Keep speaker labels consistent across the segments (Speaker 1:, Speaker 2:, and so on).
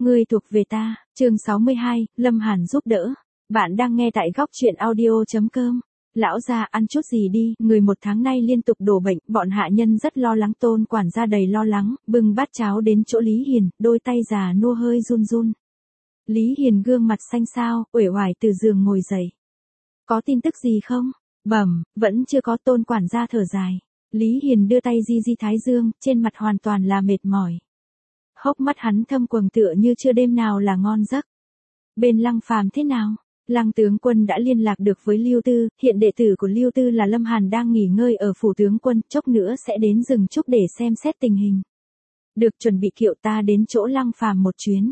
Speaker 1: Ngươi thuộc về ta, chương 62, Lâm Hàn giúp đỡ. Bạn đang nghe tại góc truyện audio.com. Lão gia ăn chút gì đi, người một tháng nay liên tục đổ bệnh, bọn hạ nhân rất lo lắng. Tôn quản gia đầy lo lắng, bưng bát cháo đến chỗ Lý Hiền, đôi tay già nua hơi run run. Lý Hiền gương mặt xanh xao, uể oải từ giường ngồi dậy. Có tin tức gì không? Bẩm, vẫn chưa có. Tôn quản gia thở dài. Lý Hiền đưa tay di di thái dương, trên mặt hoàn toàn là mệt mỏi. Hốc mắt hắn thâm quầng tựa như chưa đêm nào là ngon giấc. Bên Lăng Phàm thế nào? Lăng tướng quân đã liên lạc được với Lưu Tư, hiện đệ tử của Lưu Tư là Lâm Hàn đang nghỉ ngơi ở phủ tướng quân, chốc nữa sẽ đến rừng trúc để xem xét tình hình. Được, chuẩn bị kiệu, ta đến chỗ Lăng Phàm một chuyến.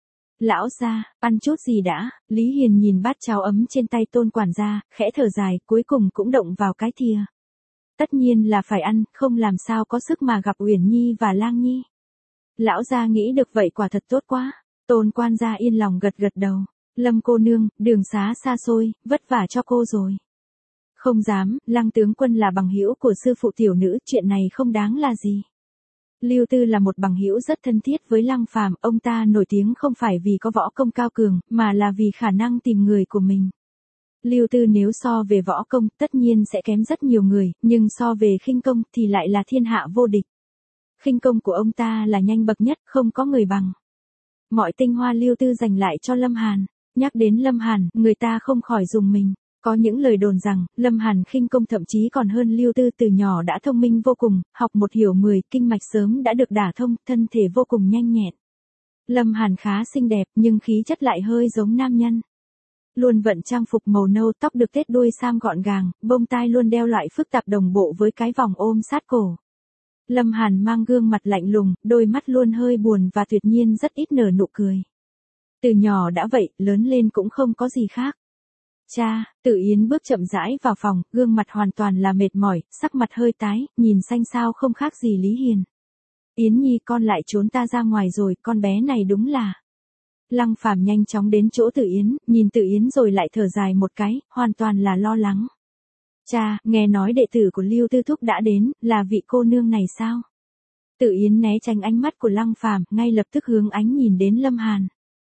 Speaker 1: Lão gia, ăn chút gì đã? Lý Hiền nhìn bát cháo ấm trên tay Tôn quản gia, khẽ thở dài, cuối cùng cũng động vào cái thìa. Tất nhiên là phải ăn, không làm sao có sức mà gặp Uyển Nhi và Lang Nhi. Lão gia nghĩ được vậy quả thật tốt quá. Tôn quan gia yên lòng gật gật đầu. Lâm cô nương, đường xá xa xôi, vất vả cho cô rồi. Không dám, Lăng tướng quân là bằng hữu của sư phụ tiểu nữ, chuyện này không đáng là gì. Lưu Tư là một bằng hữu rất thân thiết với Lăng Phàm, ông ta nổi tiếng không phải vì có võ công cao cường, mà là vì khả năng tìm người của mình. Lưu Tư nếu so về võ công, tất nhiên sẽ kém rất nhiều người, nhưng so về khinh công thì lại là thiên hạ vô địch. Khinh công của ông ta là nhanh bậc nhất, không có người bằng. Mọi tinh hoa Lưu Tư dành lại cho Lâm Hàn. Nhắc đến Lâm Hàn, người ta không khỏi rùng mình. Có những lời đồn rằng, Lâm Hàn khinh công thậm chí còn hơn Lưu Tư, từ nhỏ đã thông minh vô cùng, học một hiểu 10, kinh mạch sớm đã được đả thông, thân thể vô cùng nhanh nhẹn. Lâm Hàn khá xinh đẹp, nhưng khí chất lại hơi giống nam nhân. Luôn vận trang phục màu nâu, tóc được tết đuôi sam gọn gàng, bông tai luôn đeo loại phức tạp đồng bộ với cái vòng ôm sát cổ. Lâm Hàn mang gương mặt lạnh lùng, đôi mắt luôn hơi buồn và tuyệt nhiên rất ít nở nụ cười. Từ nhỏ đã vậy, lớn lên cũng không có gì khác. Cha, Tự Yến bước chậm rãi vào phòng, gương mặt hoàn toàn là mệt mỏi, sắc mặt hơi tái, nhìn xanh xao không khác gì Lý Hiền. Yến Nhi, con lại trốn ta ra ngoài rồi, con bé này đúng là... Lăng Phàm nhanh chóng đến chỗ Tự Yến, nhìn Tự Yến rồi lại thở dài một cái, hoàn toàn là lo lắng. Cha, nghe nói đệ tử của Lưu Tư Thúc đã đến, là vị cô nương này sao? Tự Yến né tránh ánh mắt của Lăng Phàm, ngay lập tức hướng ánh nhìn đến Lâm Hàn.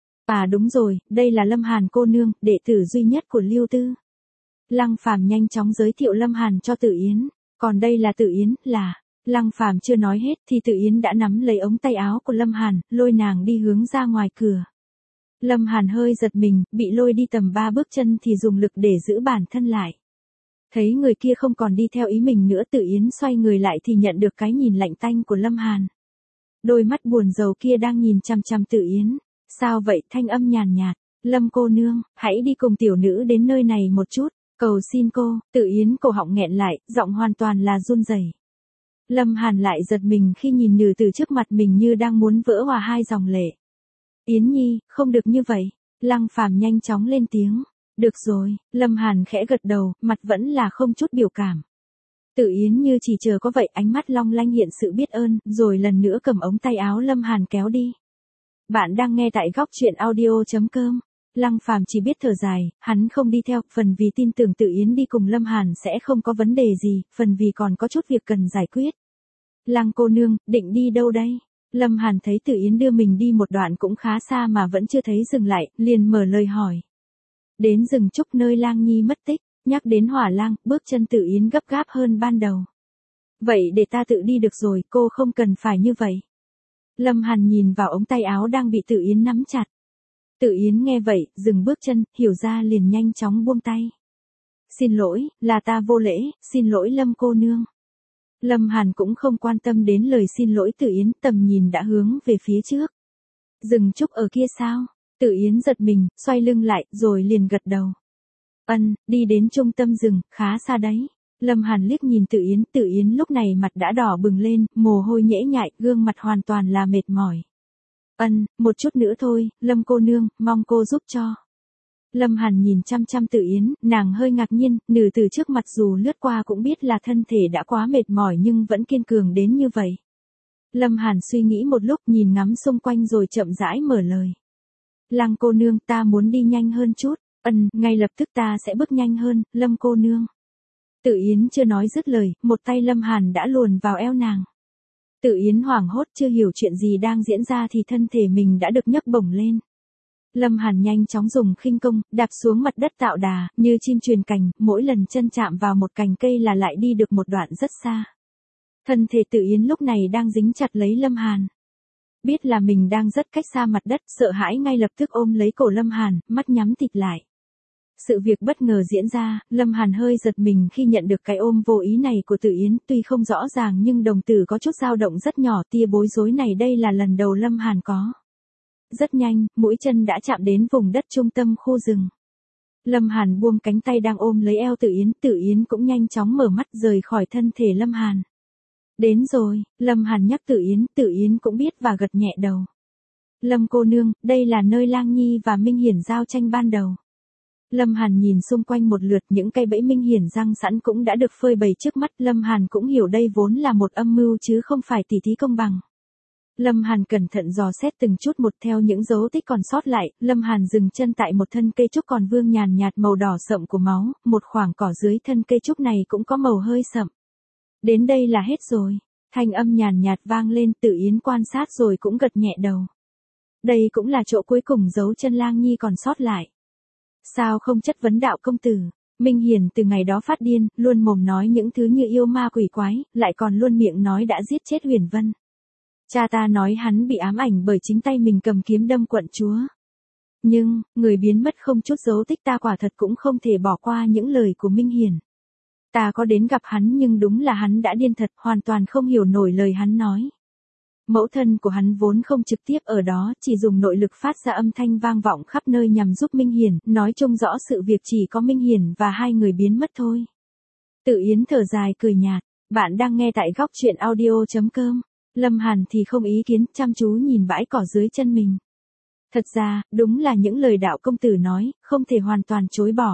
Speaker 1: À đúng rồi, đây là Lâm Hàn cô nương, đệ tử duy nhất của Lưu Tư. Lăng Phàm nhanh chóng giới thiệu Lâm Hàn cho Tự Yến, còn đây là Tự Yến, là... Lăng Phàm chưa nói hết thì Tự Yến đã nắm lấy ống tay áo của Lâm Hàn, lôi nàng đi hướng ra ngoài cửa. Lâm Hàn hơi giật mình, bị lôi đi tầm 3 bước chân thì dùng lực để giữ bản thân lại. Thấy người kia không còn đi theo ý mình nữa, Tự Yến xoay người lại thì nhận được cái nhìn lạnh tanh của Lâm Hàn. Đôi mắt buồn rầu kia đang nhìn chằm chằm Tự Yến. Sao vậy? Thanh âm nhàn nhạt. Lâm cô nương, hãy đi cùng tiểu nữ đến nơi này một chút, cầu xin cô. Tự Yến cổ họng nghẹn lại, giọng hoàn toàn là run rẩy. Lâm Hàn lại giật mình khi nhìn nữ tử trước mặt mình như đang muốn vỡ hòa hai dòng lệ. Yến Nhi, không được như vậy. Lăng Phàm nhanh chóng lên tiếng. Được rồi, Lâm Hàn khẽ gật đầu, mặt vẫn là không chút biểu cảm. Tự Yến như chỉ chờ có vậy, ánh mắt long lanh hiện sự biết ơn, rồi lần nữa cầm ống tay áo Lâm Hàn kéo đi. Bạn đang nghe tại góc truyện audio.com. Lăng Phàm chỉ biết thở dài, hắn không đi theo, phần vì tin tưởng Tự Yến đi cùng Lâm Hàn sẽ không có vấn đề gì, phần vì còn có chút việc cần giải quyết. Lăng cô nương, định đi đâu đây? Lâm Hàn thấy Tự Yến đưa mình đi một đoạn cũng khá xa mà vẫn chưa thấy dừng lại, liền mở lời hỏi. Đến rừng trúc nơi Lang Nhi mất tích, nhắc đến Hỏa Lang, bước chân Tự Yến gấp gáp hơn ban đầu. Vậy để ta tự đi được rồi, cô không cần phải như vậy. Lâm Hàn nhìn vào ống tay áo đang bị Tự Yến nắm chặt. Tự Yến nghe vậy, dừng bước chân, hiểu ra liền nhanh chóng buông tay. Xin lỗi, là ta vô lễ, xin lỗi Lâm cô nương. Lâm Hàn cũng không quan tâm đến lời xin lỗi Tự Yến, tầm nhìn đã hướng về phía trước. Rừng trúc ở kia sao? Tự Yến giật mình, xoay lưng lại, rồi liền gật đầu. Đi đến trung tâm rừng, khá xa đấy. Lâm Hàn liếc nhìn Tự Yến lúc này mặt đã đỏ bừng lên, mồ hôi nhễ nhại, gương mặt hoàn toàn là mệt mỏi. Một chút nữa thôi, Lâm cô nương, mong cô giúp cho. Lâm Hàn nhìn chăm chăm Tự Yến, nàng hơi ngạc nhiên, nữ tử trước mặt dù lướt qua cũng biết là thân thể đã quá mệt mỏi nhưng vẫn kiên cường đến như vậy. Lâm Hàn suy nghĩ một lúc, nhìn ngắm xung quanh rồi chậm rãi mở lời. Lăng cô nương, ta muốn đi nhanh hơn chút. Ngay lập tức ta sẽ bước nhanh hơn, Lâm cô nương. Tự Yến chưa nói dứt lời, một tay Lâm Hàn đã luồn vào eo nàng. Tự Yến hoảng hốt chưa hiểu chuyện gì đang diễn ra thì thân thể mình đã được nhấc bổng lên. Lâm Hàn nhanh chóng dùng khinh công, đạp xuống mặt đất tạo đà, như chim truyền cành, mỗi lần chân chạm vào một cành cây là lại đi được một đoạn rất xa. Thân thể Tự Yến lúc này đang dính chặt lấy Lâm Hàn. Biết là mình đang rất cách xa mặt đất, sợ hãi ngay lập tức ôm lấy cổ Lâm Hàn, mắt nhắm tịt lại. Sự việc bất ngờ diễn ra, Lâm Hàn hơi giật mình khi nhận được cái ôm vô ý này của Tự Yến, tuy không rõ ràng nhưng đồng tử có chút dao động rất nhỏ, tia bối rối này đây là lần đầu Lâm Hàn có. Rất nhanh, mũi chân đã chạm đến vùng đất trung tâm khu rừng. Lâm Hàn buông cánh tay đang ôm lấy eo Tự Yến cũng nhanh chóng mở mắt rời khỏi thân thể Lâm Hàn. Đến rồi, Lâm Hàn nhắc Tự Yến cũng biết và gật nhẹ đầu. Lâm cô nương, đây là nơi Lang Nhi và Minh Hiển giao tranh ban đầu. Lâm Hàn nhìn xung quanh một lượt, những cây bẫy Minh Hiển răng sẵn cũng đã được phơi bày trước mắt. Lâm Hàn cũng hiểu đây vốn là một âm mưu chứ không phải tỉ thí công bằng. Lâm Hàn cẩn thận dò xét từng chút một theo những dấu tích còn sót lại. Lâm Hàn dừng chân tại một thân cây trúc còn vương nhàn nhạt màu đỏ sậm của máu, một khoảng cỏ dưới thân cây trúc này cũng có màu hơi sậm. Đến đây là hết rồi. Thanh âm nhàn nhạt vang lên, Tự Yến quan sát rồi cũng gật nhẹ đầu. Đây cũng là chỗ cuối cùng dấu chân Lang Nhi còn sót lại. Sao không chất vấn đạo công tử? Minh Hiển từ ngày đó phát điên, luôn mồm nói những thứ như yêu ma quỷ quái, lại còn luôn miệng nói đã giết chết Huyền Vân. Cha ta nói hắn bị ám ảnh bởi chính tay mình cầm kiếm đâm quận chúa. Nhưng, người biến mất không chút dấu tích, ta quả thật cũng không thể bỏ qua những lời của Minh Hiển. Ta có đến gặp hắn nhưng đúng là hắn đã điên thật, hoàn toàn không hiểu nổi lời hắn nói. Mẫu thân của hắn vốn không trực tiếp ở đó, chỉ dùng nội lực phát ra âm thanh vang vọng khắp nơi nhằm giúp Minh Hiển, nói chung rõ sự việc chỉ có Minh Hiển và hai người biến mất thôi. Tự Yến thở dài cười nhạt, bạn đang nghe tại góc truyện audio.com. Lâm Hàn thì không ý kiến, chăm chú nhìn bãi cỏ dưới chân mình. Thật ra, đúng là những lời đạo công tử nói, không thể hoàn toàn chối bỏ.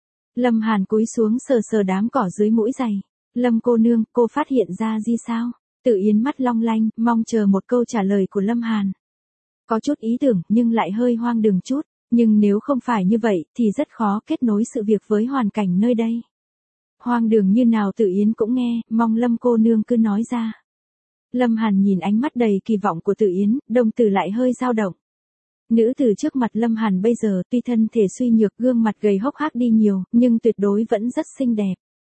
Speaker 1: Lâm Hàn cúi xuống sờ sờ đám cỏ dưới mũi giày. Lâm cô nương, cô phát hiện ra gì sao? Tự Yến mắt long lanh, mong chờ một câu trả lời của Lâm Hàn. Có chút ý tưởng, nhưng lại hơi hoang đường chút. Nhưng nếu không phải như vậy, thì rất khó kết nối sự việc với hoàn cảnh nơi đây. Hoang đường như nào Tự Yến cũng nghe, mong Lâm cô nương cứ nói ra. Lâm Hàn nhìn ánh mắt đầy kỳ vọng của Tự Yến, đồng tử lại hơi dao động. Nữ tử trước mặt Lâm Hàn bây giờ tuy thân thể suy nhược, gương mặt gầy hốc hác đi nhiều, nhưng tuyệt đối vẫn rất xinh đẹp.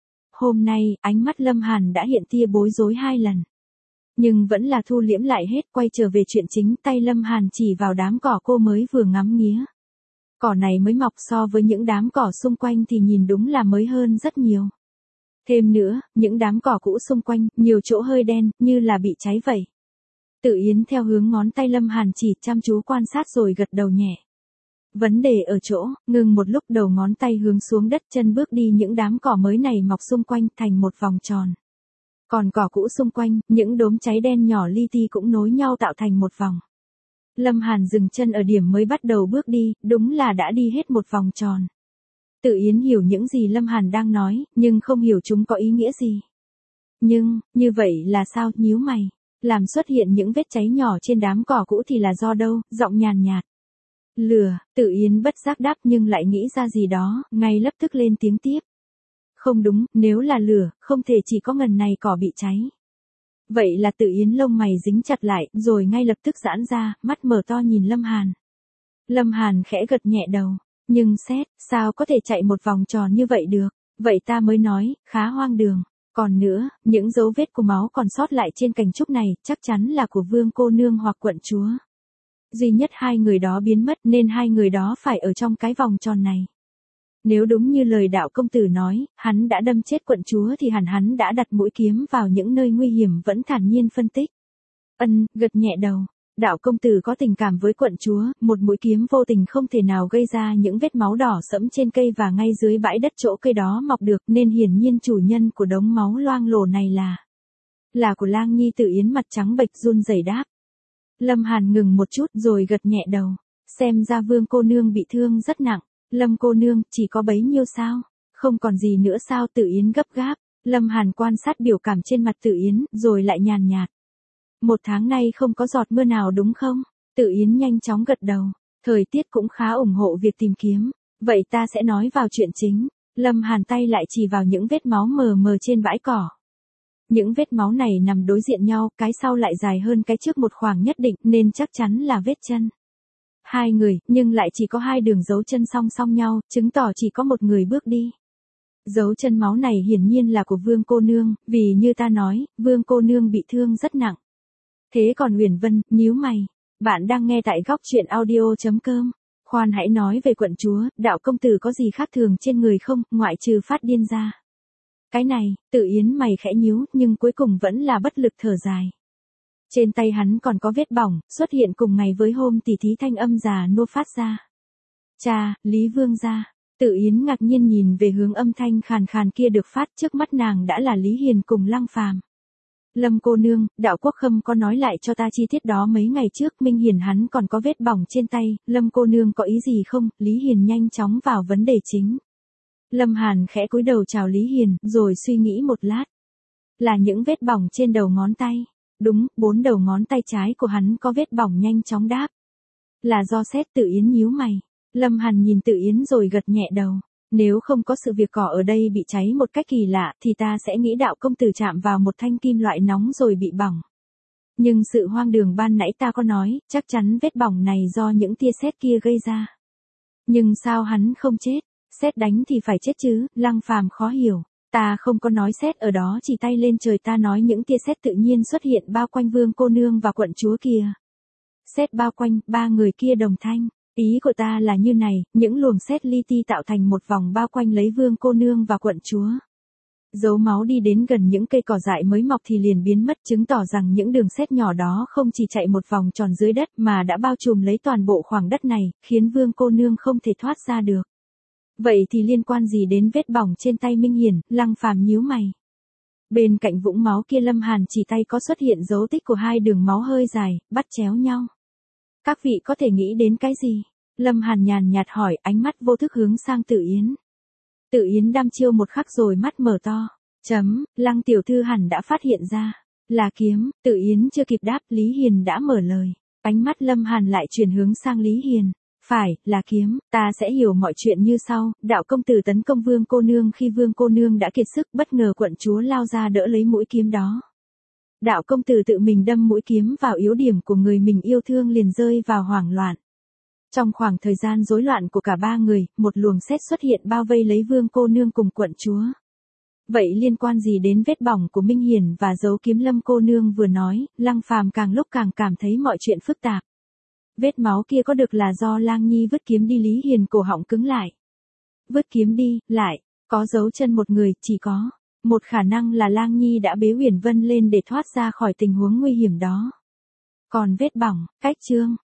Speaker 1: Hôm nay, ánh mắt Lâm Hàn đã hiện tia bối rối 2 lần. Nhưng vẫn là thu liễm lại hết, quay trở về chuyện chính, tay Lâm Hàn chỉ vào đám cỏ cô mới vừa ngắm nghía. Cỏ này mới mọc, so với những đám cỏ xung quanh thì nhìn đúng là mới hơn rất nhiều. Thêm nữa, những đám cỏ cũ xung quanh, nhiều chỗ hơi đen, như là bị cháy vậy. Tự Yến theo hướng ngón tay Lâm Hàn chỉ, chăm chú quan sát rồi gật đầu nhẹ. Vấn đề ở chỗ, ngừng một lúc, đầu ngón tay hướng xuống đất, chân bước đi những đám cỏ mới này mọc xung quanh thành một vòng tròn. Còn cỏ cũ xung quanh, những đốm cháy đen nhỏ li ti cũng nối nhau tạo thành một vòng. Lâm Hàn dừng chân ở điểm mới bắt đầu bước đi, đúng là đã đi hết một vòng tròn. Tự Yến hiểu những gì Lâm Hàn đang nói, nhưng không hiểu chúng có ý nghĩa gì. Nhưng, như vậy là sao, nhíu mày. Làm xuất hiện những vết cháy nhỏ trên đám cỏ cũ thì là do đâu, giọng nhàn nhạt. Lửa, Tự Yến bất giác đáp nhưng lại nghĩ ra gì đó, ngay lập tức lên tiếng tiếp. Không đúng, nếu là lửa, không thể chỉ có ngần này cỏ bị cháy. Vậy là Tự Yến lông mày dính chặt lại, rồi ngay lập tức giãn ra, mắt mở to nhìn Lâm Hàn. Lâm Hàn khẽ gật nhẹ đầu, nhưng xét, sao có thể chạy một vòng tròn như vậy được, vậy ta mới nói, khá hoang đường. Còn nữa, những dấu vết của máu còn sót lại trên cành trúc này, chắc chắn là của vương cô nương hoặc quận chúa. Duy nhất hai người đó biến mất nên hai người đó phải ở trong cái vòng tròn này. Nếu đúng như lời đạo công tử nói, hắn đã đâm chết quận chúa thì hẳn hắn đã đặt mũi kiếm vào những nơi nguy hiểm, vẫn thản nhiên phân tích. Gật nhẹ đầu. Đạo công tử có tình cảm với quận chúa, một mũi kiếm vô tình không thể nào gây ra những vết máu đỏ sẫm trên cây và ngay dưới bãi đất chỗ cây đó mọc được, nên hiển nhiên chủ nhân của đống máu loang lổ này là của Lang Nhi. Tự Yến mặt trắng bệch run rẩy đáp. Lâm Hàn ngừng một chút rồi gật nhẹ đầu. Xem ra vương cô nương bị thương rất nặng. Lâm cô nương, chỉ có bấy nhiêu sao? Không còn gì nữa sao? Tự Yến gấp gáp. Lâm Hàn quan sát biểu cảm trên mặt Tự Yến, rồi lại nhàn nhạt. 1 tháng nay không có giọt mưa nào đúng không? Tự Yến nhanh chóng gật đầu. Thời tiết cũng khá ủng hộ việc tìm kiếm. Vậy ta sẽ nói vào chuyện chính. Lâm Hàn tay lại chỉ vào những vết máu mờ mờ trên bãi cỏ. Những vết máu này nằm đối diện nhau, cái sau lại dài hơn cái trước một khoảng nhất định nên chắc chắn là vết chân. Hai người, nhưng lại chỉ có hai đường dấu chân song song nhau, chứng tỏ chỉ có một người bước đi. Dấu chân máu này hiển nhiên là của Vương cô nương, vì như ta nói, Vương cô nương bị thương rất nặng. Thế còn Uyển Vân, nhíu mày. Bạn đang nghe tại góc truyện audio.com. Khoan hãy nói về quận chúa, đạo công tử có gì khác thường trên người không, ngoại trừ phát điên ra. Cái này, Tự Yến mày khẽ nhíu, nhưng cuối cùng vẫn là bất lực thở dài. Trên tay hắn còn có vết bỏng, xuất hiện cùng ngày với hôm tỷ thí thanh âm già nô phát ra. Cha, Lý Vương gia. Tự Yến ngạc nhiên nhìn về hướng âm thanh khàn khàn kia được phát, trước mắt nàng đã là Lý Hiền cùng Lăng Phàm. Lâm cô nương, đạo quốc khâm có nói lại cho ta chi tiết đó mấy ngày trước, Minh Hiền hắn còn có vết bỏng trên tay, Lâm cô nương có ý gì không? Lý Hiền nhanh chóng vào vấn đề chính. Lâm Hàn khẽ cúi đầu chào Lý Hiền, rồi suy nghĩ một lát. Là những vết bỏng trên đầu ngón tay. Đúng, 4 đầu ngón tay trái của hắn có vết bỏng, nhanh chóng đáp. Là do sét. Tự Yến nhíu mày. Lâm Hàn nhìn Tự Yến rồi gật nhẹ đầu. Nếu không có sự việc cỏ ở đây bị cháy một cách kỳ lạ thì ta sẽ nghĩ đạo công tử chạm vào một thanh kim loại nóng rồi bị bỏng. Nhưng sự hoang đường ban nãy ta có nói, chắc chắn vết bỏng này do những tia sét kia gây ra. Nhưng sao hắn không chết? Sét đánh thì phải chết chứ, Lăng Phàm khó hiểu. Ta không có nói sét ở đó, chỉ tay lên trời, ta nói những tia sét tự nhiên xuất hiện bao quanh Vương cô nương và quận chúa kia. Sét bao quanh, ba người kia đồng thanh. Ý của ta là như này, những luồng sét li ti tạo thành một vòng bao quanh lấy Vương cô nương và quận chúa. Dấu máu đi đến gần những cây cỏ dại mới mọc thì liền biến mất, chứng tỏ rằng những đường sét nhỏ đó không chỉ chạy một vòng tròn dưới đất mà đã bao trùm lấy toàn bộ khoảng đất này, khiến Vương cô nương không thể thoát ra được. Vậy thì liên quan gì đến vết bỏng trên tay Minh Hiền? Lăng Phàm nhíu mày. Bên cạnh vũng máu kia Lâm Hàn chỉ tay có xuất hiện dấu tích của hai đường máu hơi dài, bắt chéo nhau. Các vị có thể nghĩ đến cái gì? Lâm Hàn nhàn nhạt hỏi, ánh mắt vô thức hướng sang Tự Yến. Tự Yến đăm chiêu một khắc rồi mắt mở to. Lăng tiểu thư hẳn đã phát hiện ra. Là kiếm. Tự Yến chưa kịp đáp, Lý Hiền đã mở lời. Ánh mắt Lâm Hàn lại chuyển hướng sang Lý Hiền. Phải, là kiếm, ta sẽ hiểu mọi chuyện như sau. Đạo công tử tấn công Vương cô nương khi Vương cô nương đã kiệt sức, bất ngờ quận chúa lao ra đỡ lấy mũi kiếm đó. Đạo công tử tự mình đâm mũi kiếm vào yếu điểm của người mình yêu thương, liền rơi vào hoảng loạn. Trong khoảng thời gian rối loạn của cả ba người, một luồng sét xuất hiện bao vây lấy Vương cô nương cùng quận chúa. Vậy liên quan gì đến vết bỏng của Minh Hiền và dấu kiếm Lâm cô nương vừa nói? Lăng Phàm càng lúc càng cảm thấy mọi chuyện phức tạp. Vết máu kia có được là do Lang Nhi vứt kiếm đi? Lý Hiền cổ họng cứng lại. Vứt kiếm đi, lại, có dấu chân một người, chỉ có một khả năng là Lang Nhi đã bế Uyển Vân lên để thoát ra khỏi tình huống nguy hiểm đó. Còn vết bỏng, cách chương.